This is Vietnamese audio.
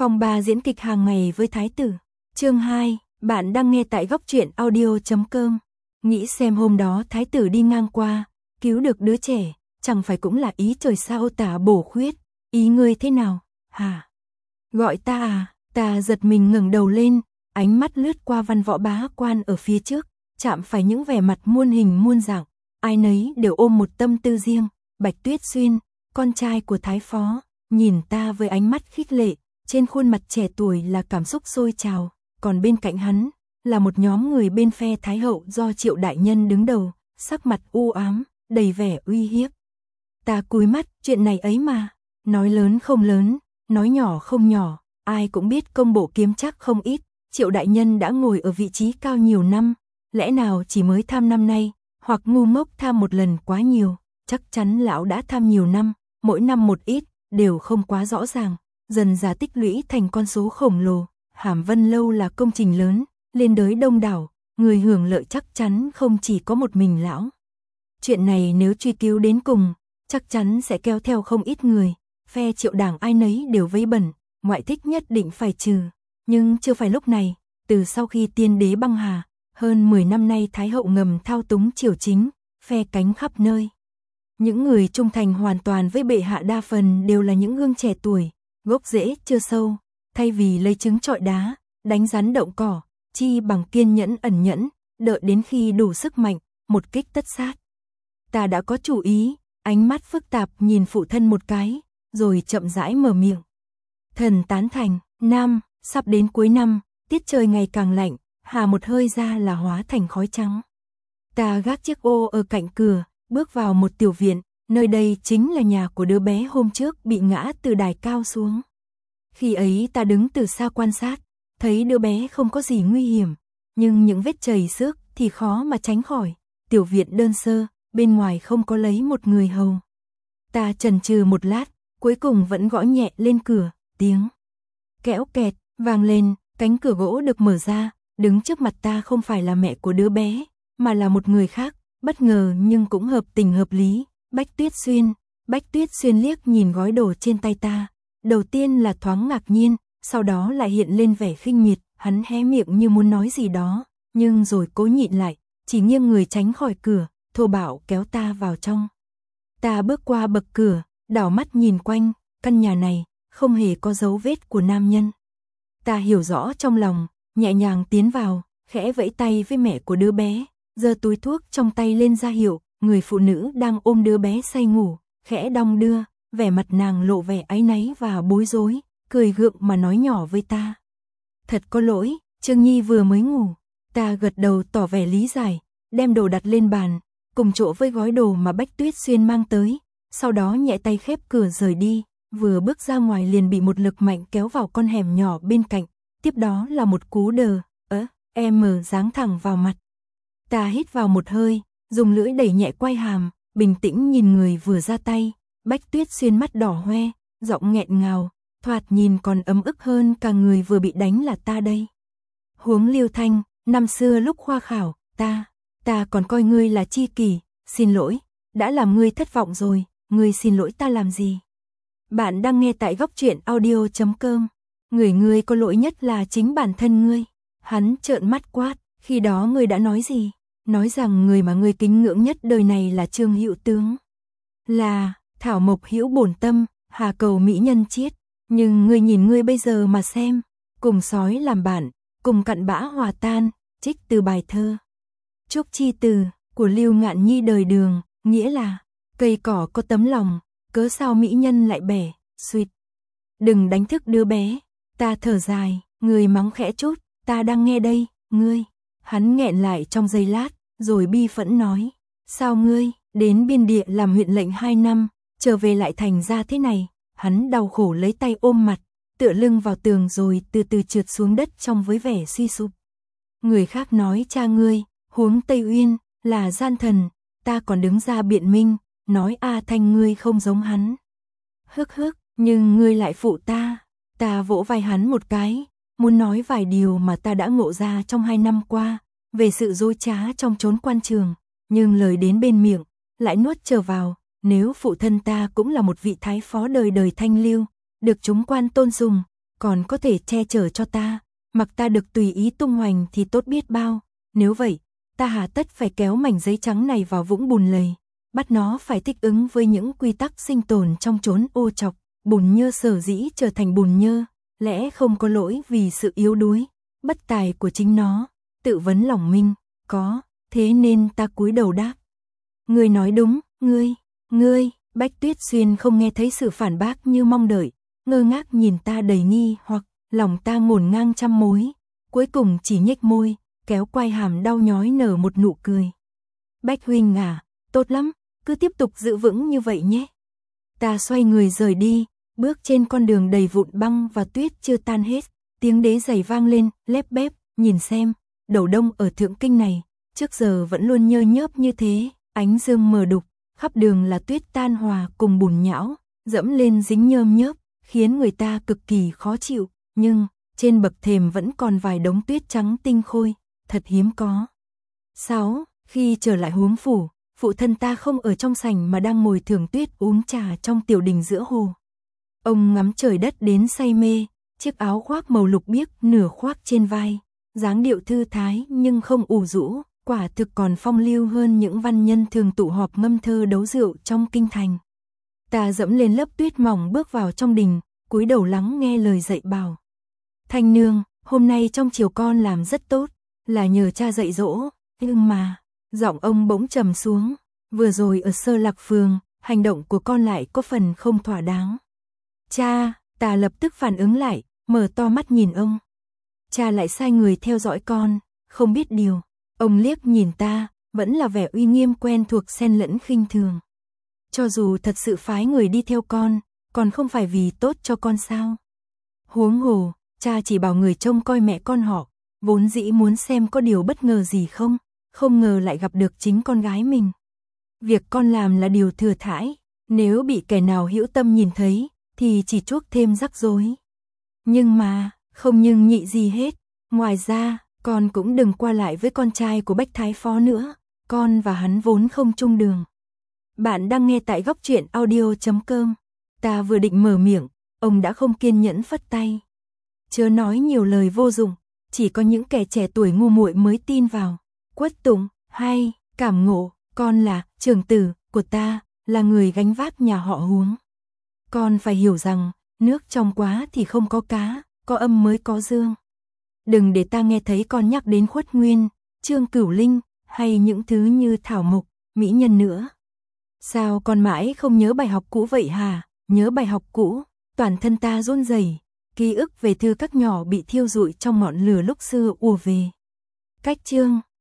Phòng 3 diễn kịch hàng ngày với Thái tử. Chương 2, bạn đang nghe tại góc truyện audio.com. Nghĩ xem hôm đó Thái tử đi ngang qua, cứu được đứa trẻ, chẳng phải cũng là ý trời sao tả bổ khuyết, ý ngươi thế nào, hả? Gọi ta à? Ta giật mình ngẩng đầu lên, ánh mắt lướt qua văn võ bá quan ở phía trước, chạm phải những vẻ mặt muôn hình muôn dạng, ai nấy đều ôm một tâm tư riêng. Bạch Tuyết Xuyên, con trai của Thái Phó, nhìn ta với ánh mắt khích lệ, trên khuôn mặt trẻ tuổi là cảm xúc sôi trào, còn bên cạnh hắn là một nhóm người bên phe Thái Hậu do Triệu Đại Nhân đứng đầu, sắc mặt u ám, đầy vẻ uy hiếp. Ta cúi mắt, chuyện này ấy mà, nói lớn không lớn, nói nhỏ không nhỏ, ai cũng biết công bộ kiếm chắc không ít, Triệu Đại Nhân đã ngồi ở vị trí cao nhiều năm, lẽ nào chỉ mới tham năm nay, hoặc ngu ngốc tham một lần quá nhiều, chắc chắn lão đã tham nhiều năm, mỗi năm một ít, đều không quá rõ ràng, dần dà tích lũy thành con số khổng lồ. Hàm Vân Lâu là công trình lớn, liên đới đông đảo, người hưởng lợi chắc chắn không chỉ có một mình lão. Chuyện này nếu truy cứu đến cùng, chắc chắn sẽ kéo theo không ít người, phe Triệu đảng ai nấy đều vây bẩn, ngoại thích nhất định phải trừ. Nhưng chưa phải lúc này, từ sau khi tiên đế băng hà, hơn 10 năm nay Thái Hậu ngầm thao túng triều chính, phe cánh khắp nơi. Những người trung thành hoàn toàn với bệ hạ đa phần đều là những gương trẻ tuổi, gốc rễ chưa sâu, thay vì lấy trứng trọi đá, đánh rắn động cỏ, chi bằng kiên nhẫn ẩn nhẫn, đợi đến khi đủ sức mạnh, một kích tất sát. Ta đã có chủ ý, ánh mắt phức tạp nhìn phụ thân một cái, rồi chậm rãi mở miệng. Thần tán thành, sắp đến cuối năm, tiết trời ngày càng lạnh, hà một hơi ra là hóa thành khói trắng. Ta gác chiếc ô ở cạnh cửa, bước vào một tiểu viện, nơi đây chính là nhà của đứa bé hôm trước bị ngã từ đài cao xuống. Khi ấy ta đứng từ xa quan sát, thấy đứa bé không có gì nguy hiểm, nhưng những vết chảy xước thì khó mà tránh khỏi. Tiểu viện đơn sơ, bên ngoài không có lấy một người hầu. Ta chần chừ một lát, cuối cùng vẫn gõ nhẹ lên cửa, tiếng kẽo kẹt vang lên, cánh cửa gỗ được mở ra, đứng trước mặt ta không phải là mẹ của đứa bé, mà là một người khác, bất ngờ nhưng cũng hợp tình hợp lý, Bạch Tuyết Xuyên. Bạch Tuyết Xuyên liếc nhìn gói đồ trên tay ta, đầu tiên là thoáng ngạc nhiên, sau đó lại hiện lên vẻ khinh miệt, hắn hé miệng như muốn nói gì đó, nhưng rồi cố nhịn lại, chỉ nghiêng người tránh khỏi cửa, thô bạo kéo ta vào trong. Ta bước qua bậc cửa, đảo mắt nhìn quanh, căn nhà này không hề có dấu vết của nam nhân. Ta hiểu rõ trong lòng, nhẹ nhàng tiến vào, khẽ vẫy tay với mẹ của đứa bé, giơ túi thuốc trong tay lên ra hiệu, người phụ nữ đang ôm đứa bé say ngủ, khẽ đong đưa, vẻ mặt nàng lộ vẻ áy náy và bối rối, cười gượng mà nói nhỏ với ta. Thật có lỗi, Trương Nhi vừa mới ngủ. Ta gật đầu tỏ vẻ lý giải, đem đồ đặt lên bàn, cùng chỗ với gói đồ mà Bạch Tuyết Xuyên mang tới, sau đó nhẹ tay khép cửa rời đi, vừa bước ra ngoài liền bị một lực mạnh kéo vào con hẻm nhỏ bên cạnh, tiếp đó là một cú giáng thẳng vào mặt. Ta hít vào một hơi, dùng lưỡi đẩy nhẹ quai hàm, bình tĩnh nhìn người vừa ra tay. Bạch Tuyết Xuyên mắt đỏ hoe, giọng nghẹn ngào, thoạt nhìn còn ấm ức hơn cả người vừa bị đánh là ta đây. Huống Liêu Thanh, năm xưa lúc khoa khảo, ta còn coi ngươi là tri kỷ, xin lỗi, đã làm ngươi thất vọng rồi, ngươi xin lỗi ta làm gì? Bạn đang nghe tại góc truyện audio.com. Ngươi có lỗi nhất là chính bản thân ngươi. Hắn trợn mắt quát, khi đó ngươi đã nói gì? Nói rằng người mà ngươi kính ngưỡng nhất đời này là Trương Hữu tướng. Là thảo mộc hữu bổn tâm, hà cầu mỹ nhân chiết. Nhưng ngươi nhìn ngươi bây giờ mà xem, cùng sói làm bạn, cùng cặn bã hòa tan. Trích từ bài thơ Trúc Chi Từ của Lưu Ngạn Nhi đời Đường, nghĩa là cây cỏ có tấm lòng, cớ sao mỹ nhân lại bẻ, suýt. Đừng đánh thức đứa bé. Ta thở dài, người mắng khẽ chút, ta đang nghe đây, ngươi. Hắn nghẹn lại trong giây lát, rồi bi phẫn nói, sao ngươi, đến biên địa làm huyện lệnh 2 năm, trở về lại thành ra thế này. Hắn đau khổ lấy tay ôm mặt, tựa lưng vào tường rồi từ từ trượt xuống đất trong với vẻ suy sụp. Người khác nói cha ngươi, Huống Tây Uyên, là gian thần, ta còn đứng ra biện minh, nói A Thanh ngươi không giống hắn. Nhưng ngươi lại phụ ta. Ta vỗ vai hắn một cái, muốn nói vài điều mà ta đã ngộ ra trong 2 năm qua, về sự dối trá trong chốn quan trường, nhưng lời đến bên miệng, lại nuốt trở vào, nếu phụ thân ta cũng là một vị thái phó đời đời thanh lưu, được chúng quan tôn sùng, còn có thể che chở cho ta, mặc ta được tùy ý tung hoành thì tốt biết bao. Nếu vậy, ta hà tất phải kéo mảnh giấy trắng này vào vũng bùn lầy, bắt nó phải thích ứng với những quy tắc sinh tồn trong chốn ô trọc. Bùn nhơ sở dĩ trở thành bùn nhơ, lẽ không có lỗi vì sự yếu đuối, bất tài của chính nó. Tự vấn lòng mình, có, thế nên ta cúi đầu đáp. Ngươi nói đúng, ngươi. Bách Tuyết Xuyên không nghe thấy sự phản bác như mong đợi, ngơ ngác nhìn ta đầy nghi hoặc, lòng ta ngổn ngang trăm mối, cuối cùng chỉ nhếch môi, kéo quai hàm đau nhói nở một nụ cười. Bách huynh à, tốt lắm, cứ tiếp tục giữ vững như vậy nhé. Ta xoay người rời đi, bước trên con đường đầy vụn băng và tuyết chưa tan hết, tiếng đế giày vang lên, lép bép, nhìn xem, đầu đông ở Thượng Kinh này, trước giờ vẫn luôn nhơ nhớp như thế, ánh dương mờ đục, khắp đường là tuyết tan hòa cùng bùn nhão, dẫm lên dính nhơm nhớp, khiến người ta cực kỳ khó chịu, nhưng trên bậc thềm vẫn còn vài đống tuyết trắng tinh khôi, thật hiếm có. 6. Khi trở lại Huống phủ, phụ thân ta không ở trong sảnh mà đang ngồi thưởng tuyết uống trà trong tiểu đình giữa hồ. Ông ngắm trời đất đến say mê, chiếc áo khoác màu lục biếc nửa khoác trên vai, dáng điệu thư thái nhưng không ủ rũ, quả thực còn phong lưu hơn những văn nhân thường tụ họp ngâm thơ đấu rượu trong kinh thành. Ta dẫm lên lớp tuyết mỏng bước vào trong đình, cúi đầu lắng nghe lời dạy bảo. Thanh nương, hôm nay trong chiều con làm rất tốt, là nhờ cha dạy dỗ, nhưng mà, giọng ông bỗng trầm xuống, vừa rồi ở Sơ Lạc Phường, hành động của con lại có phần không thỏa đáng. Cha, ta lập tức phản ứng lại, mở to mắt nhìn ông. Cha lại sai người theo dõi con, không biết điều. Ông liếc nhìn ta, vẫn là vẻ uy nghiêm quen thuộc xen lẫn khinh thường. Cho dù thật sự phái người đi theo con, còn không phải vì tốt cho con sao? Huống hồ, cha chỉ bảo người trông coi mẹ con họ, vốn dĩ muốn xem có điều bất ngờ gì không ngờ lại gặp được chính con gái mình. Việc con làm là điều thừa thãi, nếu bị kẻ nào hữu tâm nhìn thấy, thì chỉ chuốc thêm rắc rối. Nhưng mà, không nhưng nhị gì hết, ngoài ra, con cũng đừng qua lại với con trai của Bách Thái Phó nữa, con và hắn vốn không chung đường. Bạn đang nghe tại góc truyện audio.com. Ta vừa định mở miệng, ông đã không kiên nhẫn phất tay. Chớ nói nhiều lời vô dụng, chỉ có những kẻ trẻ tuổi ngu muội mới tin vào. Quất tụng, hay, cảm ngộ, con là trưởng tử của ta, là người gánh vác nhà họ Huống. Con phải hiểu rằng, nước trong quá thì không có cá, có âm mới có dương. Đừng để ta nghe thấy con nhắc đến Khuất Nguyên, Trương Cửu Linh, hay những thứ như thảo mộc, mỹ nhân nữa. Sao con mãi không nhớ bài học cũ vậy hả? Nhớ bài học cũ, toàn thân ta run rẩy, ký ức về Thư Các nhỏ bị thiêu rụi trong ngọn lửa lúc xưa ùa về. Cách chương